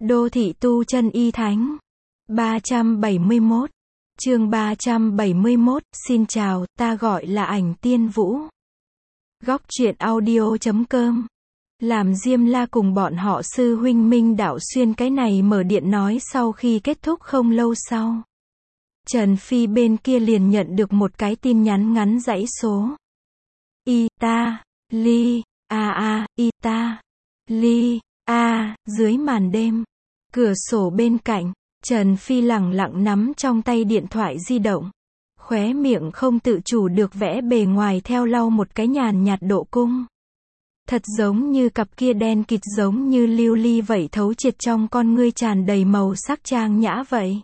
Đô thị tu chân y thánh. 371. Chương 371, xin chào, ta gọi là Ảnh Tiên Vũ. Góc truyện audio.com. Làm Diêm La cùng bọn họ sư huynh Minh Đạo Xuyên cái này mở điện nói sau khi kết thúc không lâu sau. Trần Phi bên kia liền nhận được một cái tin nhắn ngắn dãy số. Y ta, ly, y ta, ly, dưới màn đêm. Cửa sổ bên cạnh, Trần Phi lẳng lặng nắm trong tay điện thoại di động. Khóe miệng không tự chủ được vẽ bề ngoài theo lau một cái nhàn nhạt độ cung. Thật giống như cặp kia đen kịt giống như lưu ly vậy thấu triệt trong con ngươi tràn đầy màu sắc trang nhã vậy.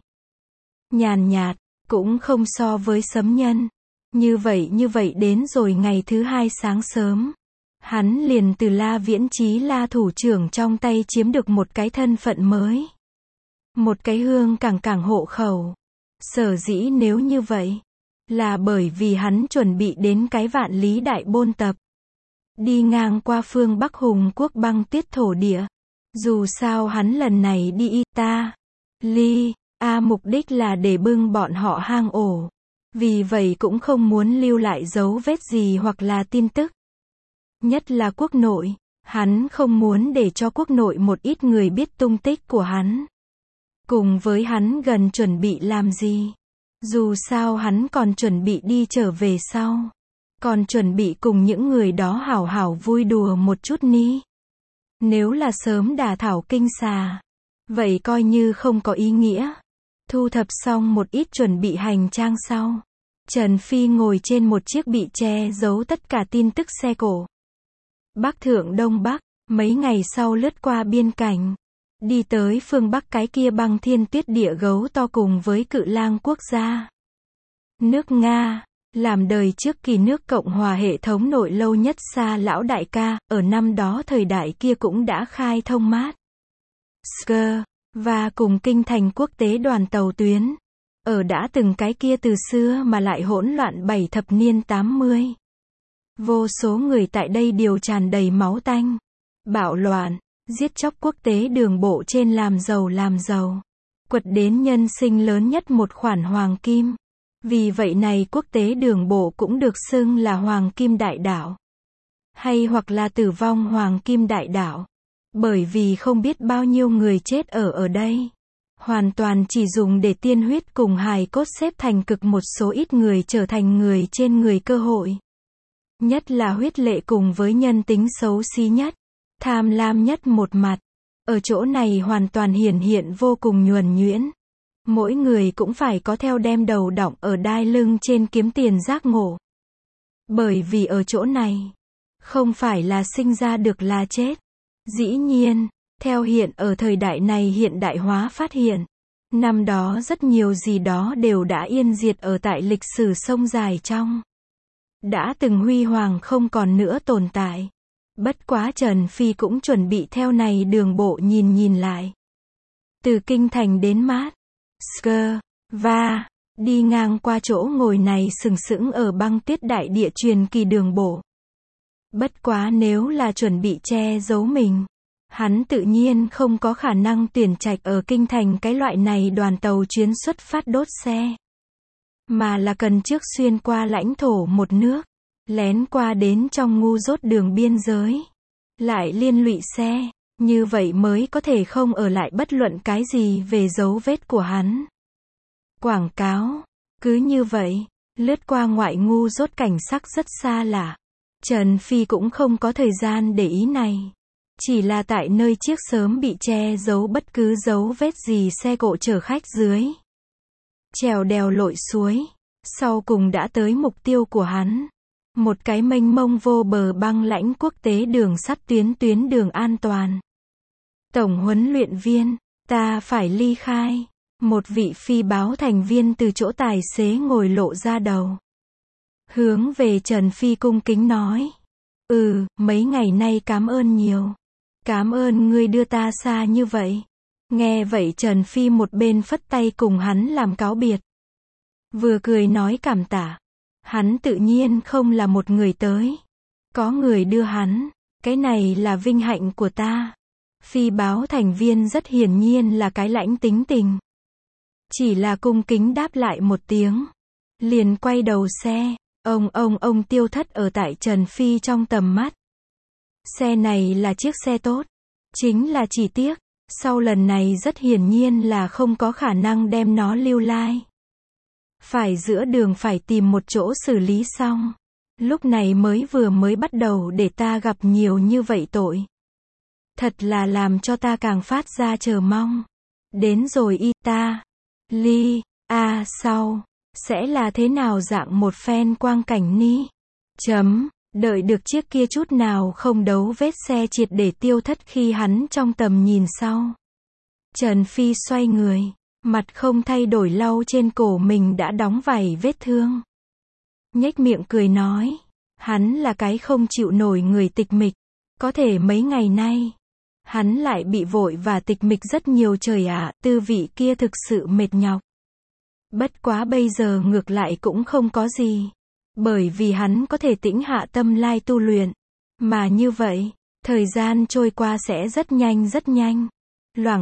Nhàn nhạt, cũng không so với sấm nhân. Như vậy đến rồi ngày thứ hai sáng sớm. Hắn liền từ La Viễn Chí La thủ trưởng trong tay chiếm được một cái thân phận mới. Một cái hương cảng hộ khẩu. Sở dĩ nếu như vậy, là bởi vì hắn chuẩn bị đến cái Vạn Lý Đại Bôn Tập. Đi ngang qua phương Bắc Hùng quốc băng tuyết thổ địa. Dù sao hắn lần này đi Y ta, ly, mục đích là để bưng bọn họ hang ổ. Vì vậy cũng không muốn lưu lại dấu vết gì hoặc là tin tức. Nhất là quốc nội, hắn không muốn để cho quốc nội một ít người biết tung tích của hắn. Cùng với hắn gần chuẩn bị làm gì. Dù sao hắn còn chuẩn bị đi trở về sau. Còn chuẩn bị cùng những người đó hảo hảo vui đùa một chút ní. Nếu là sớm đả thảo kinh xà, vậy coi như không có ý nghĩa. Thu thập xong một ít chuẩn bị hành trang sau, Trần Phi ngồi trên một chiếc bị che giấu tất cả tin tức xe cổ. Bắc thượng Đông Bắc, mấy ngày sau lướt qua biên cảnh. Đi tới phương Bắc cái kia băng thiên tuyết địa gấu to cùng với Cự Lang quốc gia. Nước Nga, làm đời trước kỳ nước Cộng hòa hệ thống nội lâu nhất xa lão đại ca, ở năm đó thời đại kia cũng đã khai thông mát. Sker, và cùng kinh thành quốc tế đoàn tàu tuyến. Ở đã từng cái kia từ xưa mà lại hỗn loạn 7 thập niên 80. Vô số người tại đây đều tràn đầy máu tanh, bạo loạn, giết chóc quốc tế đường bộ trên làm giàu. Quật đến nhân sinh lớn nhất một khoản hoàng kim. Vì vậy này quốc tế đường bộ cũng được xưng là Hoàng Kim Đại Đảo. Hay hoặc là tử vong Hoàng Kim Đại Đảo. Bởi vì không biết bao nhiêu người chết ở đây. Hoàn toàn chỉ dùng để tiên huyết cùng hài cốt xếp thành cực một số ít người trở thành người trên người cơ hội. Nhất là huyết lệ cùng với nhân tính xấu xí nhất, tham lam nhất một mặt. Ở chỗ này hoàn toàn hiển hiện vô cùng nhuần nhuyễn. Mỗi người cũng phải có theo đem đầu đọng ở đai lưng trên kiếm tiền giác ngộ. Bởi vì ở chỗ này, không phải là sinh ra được là chết. Dĩ nhiên, theo hiện ở thời đại này hiện đại hóa phát hiện. Năm đó rất nhiều gì đó đều đã yên diệt ở tại lịch sử sông dài trong. Đã từng huy hoàng không còn nữa tồn tại. Bất quá Trần Phi cũng chuẩn bị theo này đường bộ nhìn lại. Từ kinh thành đến mát, Sker, và đi ngang qua chỗ ngồi này sừng sững ở băng tuyết đại địa truyền kỳ đường bộ. Bất quá nếu là chuẩn bị che giấu mình, hắn tự nhiên không có khả năng tuyển trạch ở kinh thành cái loại này đoàn tàu chuyến xuất phát đốt xe. Mà là cần trước xuyên qua lãnh thổ một nước, lén qua đến trong ngu dốt đường biên giới. Lại liên lụy xe, như vậy mới có thể không ở lại bất luận cái gì về dấu vết của hắn. Quảng cáo, cứ như vậy, lướt qua ngoại ngu dốt cảnh sắc rất xa lạ. Trần Phi cũng không có thời gian để ý này. Chỉ là tại nơi chiếc sớm bị che giấu bất cứ dấu vết gì xe cộ chở khách dưới. Trèo đèo lội suối, sau cùng đã tới mục tiêu của hắn. Một cái mênh mông vô bờ băng lãnh quốc tế đường sắt tuyến đường an toàn. Tổng huấn luyện viên, ta phải ly khai. Một vị phi báo thành viên từ chỗ tài xế ngồi lộ ra đầu. Hướng về Trần Phi cung kính nói. Mấy ngày nay cảm ơn nhiều. Cảm ơn ngươi đưa ta xa như vậy. Nghe vậy Trần Phi một bên phất tay cùng hắn làm cáo biệt. Vừa cười nói cảm tạ. Hắn tự nhiên không là một người tới. Có người đưa hắn. Cái này là vinh hạnh của ta. Phi báo thành viên rất hiển nhiên là cái lãnh tính tình. Chỉ là cung kính đáp lại một tiếng. Liền quay đầu xe. Ông Tiêu Thất ở tại Trần Phi trong tầm mắt. Xe này là chiếc xe tốt. Chính là chỉ tiếc. Sau lần này rất hiển nhiên là không có khả năng đem nó lưu lai. Phải giữa đường phải tìm một chỗ xử lý xong. Lúc này mới bắt đầu để ta gặp nhiều như vậy tội. Thật là làm cho ta càng phát ra chờ mong. Đến rồi y ta. Sau. Sẽ là thế nào dạng một phen quang cảnh ni. Đợi được chiếc kia chút nào không đấu vết xe triệt để Tiêu Thất khi hắn trong tầm nhìn sau. Trần Phi xoay người. Mặt không thay đổi lau trên cổ mình đã đóng vảy vết thương. Nhếch miệng cười nói. Hắn là cái không chịu nổi người tịch mịch. Có thể mấy ngày nay. Hắn lại bị vội và tịch mịch rất nhiều trời ạ, tư vị kia thực sự mệt nhọc. Bất quá bây giờ ngược lại cũng không có gì. Bởi vì hắn có thể tĩnh hạ tâm lai tu luyện. Mà như vậy, thời gian trôi qua sẽ rất nhanh. Loảng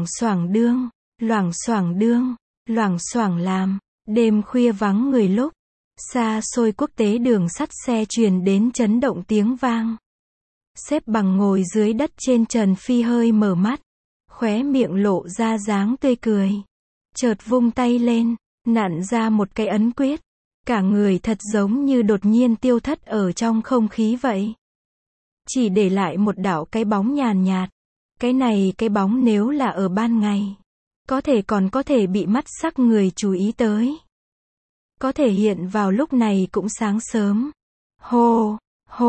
xoảng làm. Đêm khuya vắng người lúc. Xa xôi quốc tế đường sắt xe truyền đến chấn động tiếng vang. Xếp bằng ngồi dưới đất trên Trần Phi hơi mở mắt. Khóe miệng lộ ra dáng tươi cười. Chợt vung tay lên, nặn ra một cái ấn quyết. Cả người thật giống như đột nhiên tiêu thất ở trong không khí vậy. Chỉ để lại một đạo cái bóng nhàn nhạt. Cái bóng nếu là ở ban ngày. Còn có thể bị mắt sắc người chú ý tới. Có thể hiện vào lúc này cũng sáng sớm. Hô,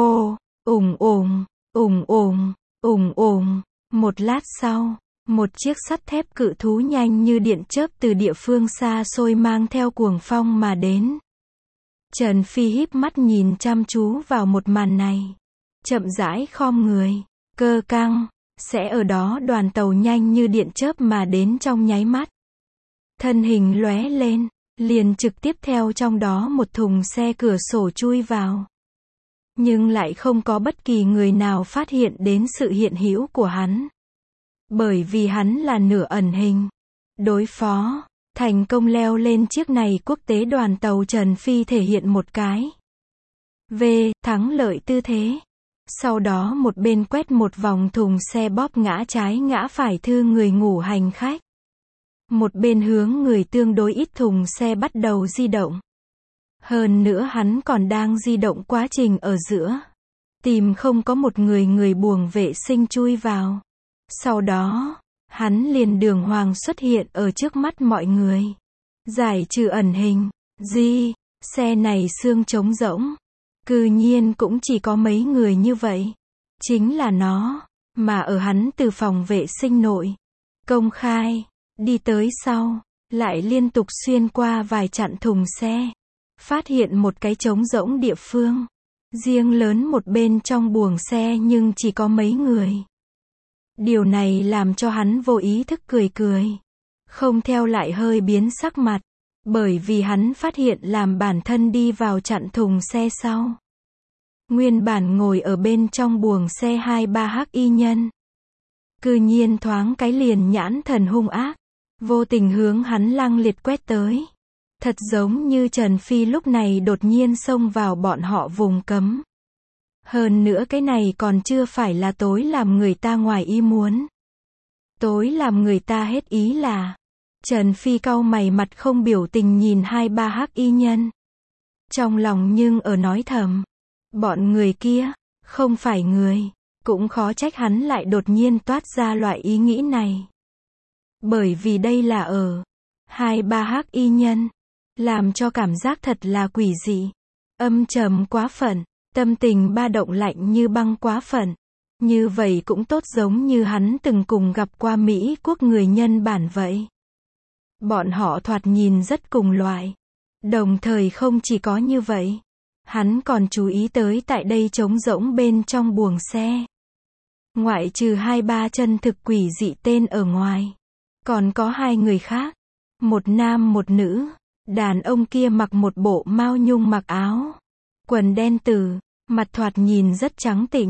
ùng. Một lát sau, một chiếc sắt thép cự thú nhanh như điện chớp từ địa phương xa xôi mang theo cuồng phong mà đến. Trần Phi híp mắt nhìn chăm chú vào một màn này. Chậm rãi khom người, cơ căng, sẽ ở đó đoàn tàu nhanh như điện chớp mà đến trong nháy mắt. Thân hình lóe lên, liền trực tiếp theo trong đó một thùng xe cửa sổ chui vào. Nhưng lại không có bất kỳ người nào phát hiện đến sự hiện hữu của hắn. Bởi vì hắn là nửa ẩn hình. Đối phó, thành công leo lên chiếc này quốc tế đoàn tàu Trần Phi thể hiện một cái thắng lợi tư thế. Sau đó một bên quét một vòng thùng xe bóp ngã trái ngã phải thư người ngủ hành khách. Một bên hướng người tương đối ít thùng xe bắt đầu di động. Hơn nữa hắn còn đang di động quá trình ở giữa. Tìm không có một người buồng vệ sinh chui vào. Sau đó, hắn liền đường hoàng xuất hiện ở trước mắt mọi người. Giải trừ ẩn hình. Xe này xương trống rỗng. Cư nhiên cũng chỉ có mấy người như vậy. Chính là nó, mà ở hắn từ phòng vệ sinh nội. Công khai, đi tới sau, lại liên tục xuyên qua vài chặn thùng xe. Phát hiện một cái trống rỗng địa phương. Riêng lớn một bên trong buồng xe nhưng chỉ có mấy người. Điều này làm cho hắn vô ý thức cười. Không theo lại hơi biến sắc mặt. Bởi vì hắn phát hiện làm bản thân đi vào chặn thùng xe sau. Nguyên bản ngồi ở bên trong buồng xe 2-3 hắc y nhân. Cư nhiên thoáng cái liền nhãn thần hung ác. Vô tình hướng hắn lăng liệt quét tới. Thật giống như Trần Phi lúc này đột nhiên xông vào bọn họ vùng cấm. Hơn nữa cái này còn chưa phải là tối làm người ta ngoài ý muốn. Tối làm người ta hết ý là Trần Phi cau mày mặt không biểu tình nhìn 2-3 hắc y nhân. Trong lòng nhưng ở nói thầm. Bọn người kia, không phải người. Cũng khó trách hắn lại đột nhiên toát ra loại ý nghĩ này. Bởi vì đây là ở 2-3 hắc y nhân. Làm cho cảm giác thật là quỷ dị. Âm trầm quá phận. Tâm tình ba động lạnh như băng quá phận. Như vậy cũng tốt giống như hắn từng cùng gặp qua Mỹ quốc người nhân bản vậy. Bọn họ thoạt nhìn rất cùng loại. Đồng thời không chỉ có như vậy. Hắn còn chú ý tới tại đây trống rỗng bên trong buồng xe. Ngoại trừ 2-3 chân thực quỷ dị tên ở ngoài. Còn có 2 người khác. Một nam một nữ. Đàn ông kia mặc một bộ mao nhung mặc áo. Quần đen từ. Mặt thoạt nhìn rất trắng tịnh.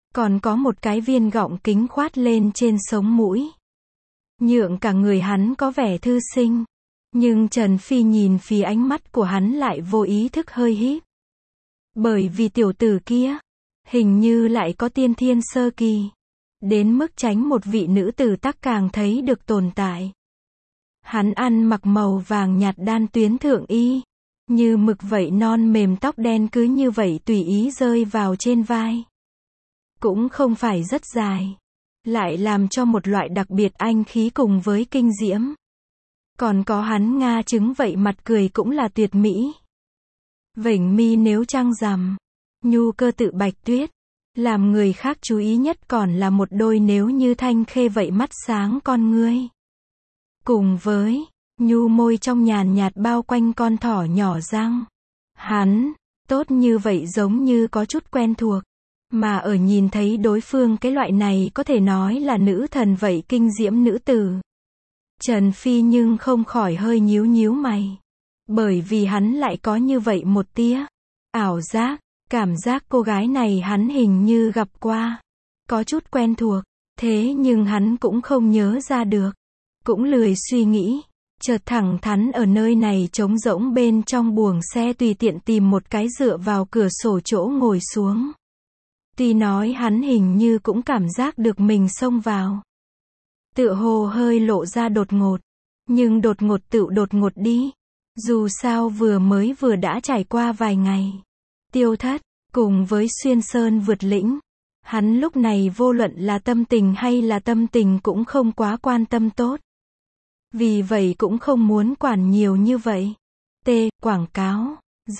Còn có một cái viên gọng kính khoát lên trên sống mũi. Nhượng cả người hắn có vẻ thư sinh. Nhưng Trần Phi nhìn phía ánh mắt của hắn lại vô ý thức hơi híp. Bởi vì tiểu tử kia, hình như lại có tiên thiên sơ kỳ. Đến mức tránh một vị nữ tử tắc càng thấy được tồn tại. Hắn ăn mặc màu vàng nhạt đan tuyến thượng y. Như mực vậy non mềm tóc đen cứ như vậy tùy ý rơi vào trên vai. Cũng không phải rất dài. Lại làm cho một loại đặc biệt anh khí cùng với kinh diễm. Còn có hắn nga trứng vậy mặt cười cũng là tuyệt mỹ. Vểnh mi nếu trăng rằm. Nhu cơ tự bạch tuyết. Làm người khác chú ý nhất còn là một đôi nếu như thanh khê vậy mắt sáng con ngươi. Cùng với nhu môi trong nhàn nhạt bao quanh con thỏ nhỏ răng. Hắn, tốt như vậy giống như có chút quen thuộc. Mà ở nhìn thấy đối phương cái loại này có thể nói là nữ thần vậy kinh diễm nữ tử. Trần Phi nhưng không khỏi hơi nhíu nhíu mày. Bởi vì hắn lại có như vậy một tia ảo giác, cảm giác cô gái này hắn hình như gặp qua. Có chút quen thuộc, thế nhưng hắn cũng không nhớ ra được. Cũng lười suy nghĩ, chợt thẳng thắn ở nơi này trống rỗng bên trong buồng xe tùy tiện tìm một cái dựa vào cửa sổ chỗ ngồi xuống. Tuy nói hắn hình như cũng cảm giác được mình xông vào. Tựa hồ hơi lộ ra đột ngột. Nhưng đột ngột tựu đột ngột đi. Dù sao vừa đã trải qua vài ngày. Tiêu thất, cùng với xuyên sơn vượt lĩnh. Hắn lúc này vô luận là tâm tình hay là tâm tình cũng không quá quan tâm tốt. Vì vậy cũng không muốn quản nhiều như vậy. Quảng cáo.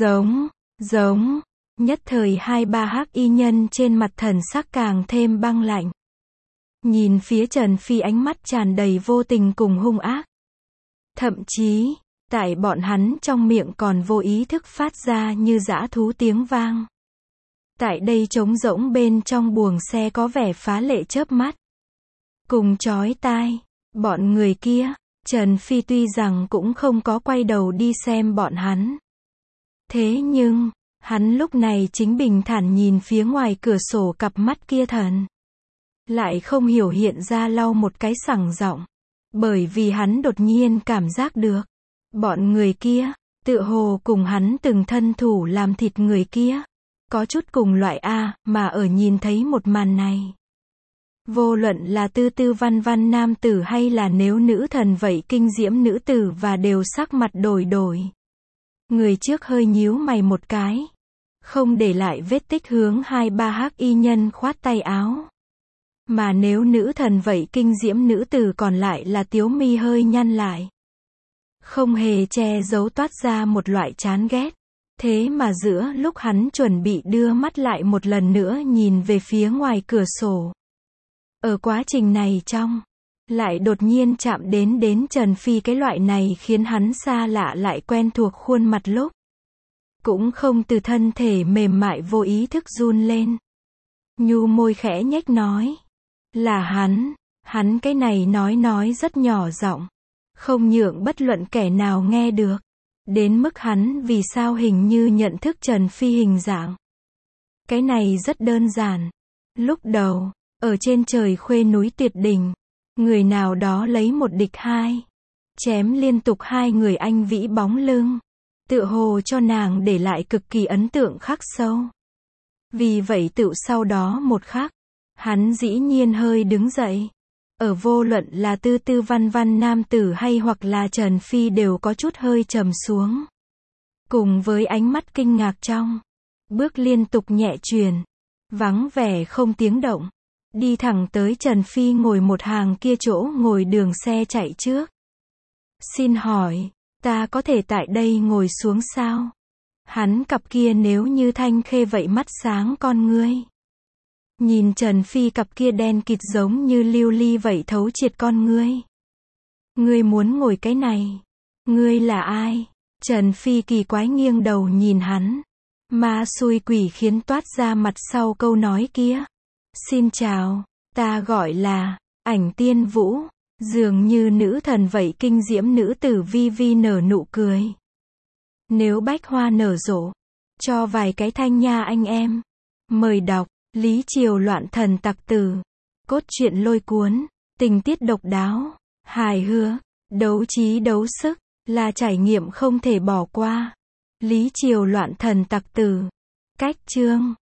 Giống. Nhất thời 2-3 hắc y nhân trên mặt thần sắc càng thêm băng lạnh. Nhìn phía Trần Phi ánh mắt tràn đầy vô tình cùng hung ác. Thậm chí, tại bọn hắn trong miệng còn vô ý thức phát ra như dã thú tiếng vang. Tại đây trống rỗng bên trong buồng xe có vẻ phá lệ chớp mắt. Cùng chói tai, bọn người kia, Trần Phi tuy rằng cũng không có quay đầu đi xem bọn hắn. Thế nhưng, hắn lúc này chính bình thản nhìn phía ngoài cửa sổ cặp mắt kia thần. Lại không hiểu hiện ra lau một cái sẳng giọng. Bởi vì hắn đột nhiên cảm giác được. Bọn người kia, tựa hồ cùng hắn từng thân thủ làm thịt người kia. Có chút cùng loại mà ở nhìn thấy một màn này. Vô luận là tư tư văn văn nam tử hay là nếu nữ thần vậy kinh diễm nữ tử và đều sắc mặt đổi. Người trước hơi nhíu mày một cái. Không để lại vết tích hướng 2-3 hắc y nhân khoát tay áo. Mà nếu nữ thần vậy kinh diễm nữ tử còn lại là tiếu mi hơi nhăn lại. Không hề che giấu toát ra một loại chán ghét. Thế mà giữa lúc hắn chuẩn bị đưa mắt lại một lần nữa nhìn về phía ngoài cửa sổ. Ở quá trình này trong, lại đột nhiên chạm đến Trần Phi cái loại này khiến hắn xa lạ lại quen thuộc khuôn mặt lúc. Cũng không từ thân thể mềm mại vô ý thức run lên. Nhu môi khẽ nhếch nói. Là hắn cái này nói rất nhỏ giọng. Không nhượng bất luận kẻ nào nghe được. Đến mức hắn vì sao hình như nhận thức Trần Phi hình dạng. Cái này rất đơn giản. Lúc đầu, ở trên trời khuê núi tuyệt đỉnh, người nào đó lấy một địch hai. Chém liên tục 2 người anh vĩ bóng lưng. Tựa hồ cho nàng để lại cực kỳ ấn tượng khắc sâu. Vì vậy tựu sau đó một khắc, hắn dĩ nhiên hơi đứng dậy. Ở vô luận là tư tư văn văn nam tử hay hoặc là Trần Phi đều có chút hơi trầm xuống. Cùng với ánh mắt kinh ngạc trong. Bước liên tục nhẹ chuyển. Vắng vẻ không tiếng động. Đi thẳng tới Trần Phi ngồi một hàng kia chỗ ngồi đường xe chạy trước. Xin hỏi, ta có thể tại đây ngồi xuống sao? Hắn cặp kia nếu như thanh khê vậy mắt sáng con ngươi. Nhìn Trần Phi cặp kia đen kịt giống như lưu ly vậy thấu triệt con ngươi. Ngươi muốn ngồi cái này? Ngươi là ai? Trần Phi kỳ quái nghiêng đầu nhìn hắn. Ma xui quỷ khiến toát ra mặt sau câu nói kia. Xin chào, ta gọi là Ảnh Tiên Vũ. Dường như nữ thần vậy kinh diễm nữ tử vi vi nở nụ cười. Nếu bách hoa nở rộ, cho vài cái thanh nha anh em. Mời đọc. Lý Triều loạn thần tặc tử. Cốt truyện lôi cuốn, tình tiết độc đáo, hài hước, đấu trí đấu sức, là trải nghiệm không thể bỏ qua. Lý Triều loạn thần tặc tử. Cách chương